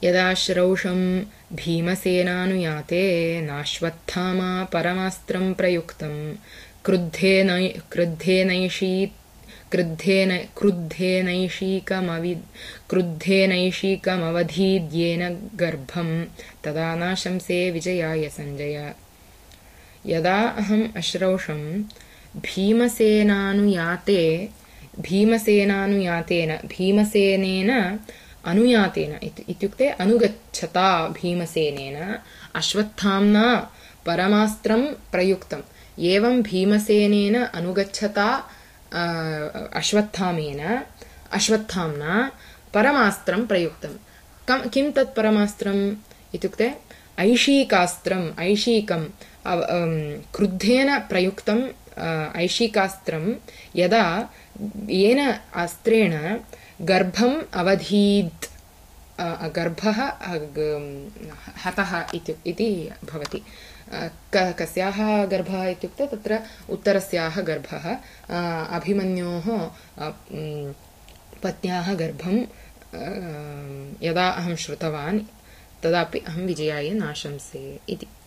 यदा श्रौषं भीमसेनानुयाते नाश्वत्थामा परमास्त्रं प्रयुक्तं क्रुद्धेनैषीकमवधीद्येन गर्भं तदा नाशंसे विजयाय संजय। यदा अहम् अश्रौषं भीमसेनेन अनुयातेन इत्युक्ते अनुगच्छता भीमसेनेन अश्वत्थाम्ना परमास्त्रं प्रयुक्तम्। एवं भीमसेनेन अनुगच्छता अश्वत्थाम्ना परमास्त्रं प्रयुक्तम्। किं तत् परमास्त्रम् इत्युक्ते ऐशीकं क्रुद्धेन प्रयुक्तं ऐशिकास्त्रं यदा येन अस्त्रेण गर्भम् अवधीत् गर्भः हतः इति भवति। कस्याः गर्भः इत्युक्ते तत्र उत्तरस्याः गर्भः अभिमन्योः पत्न्याः गर्भं यदा अहं श्रुतवान् तदापि अहं विजयाय नाशंसे इति।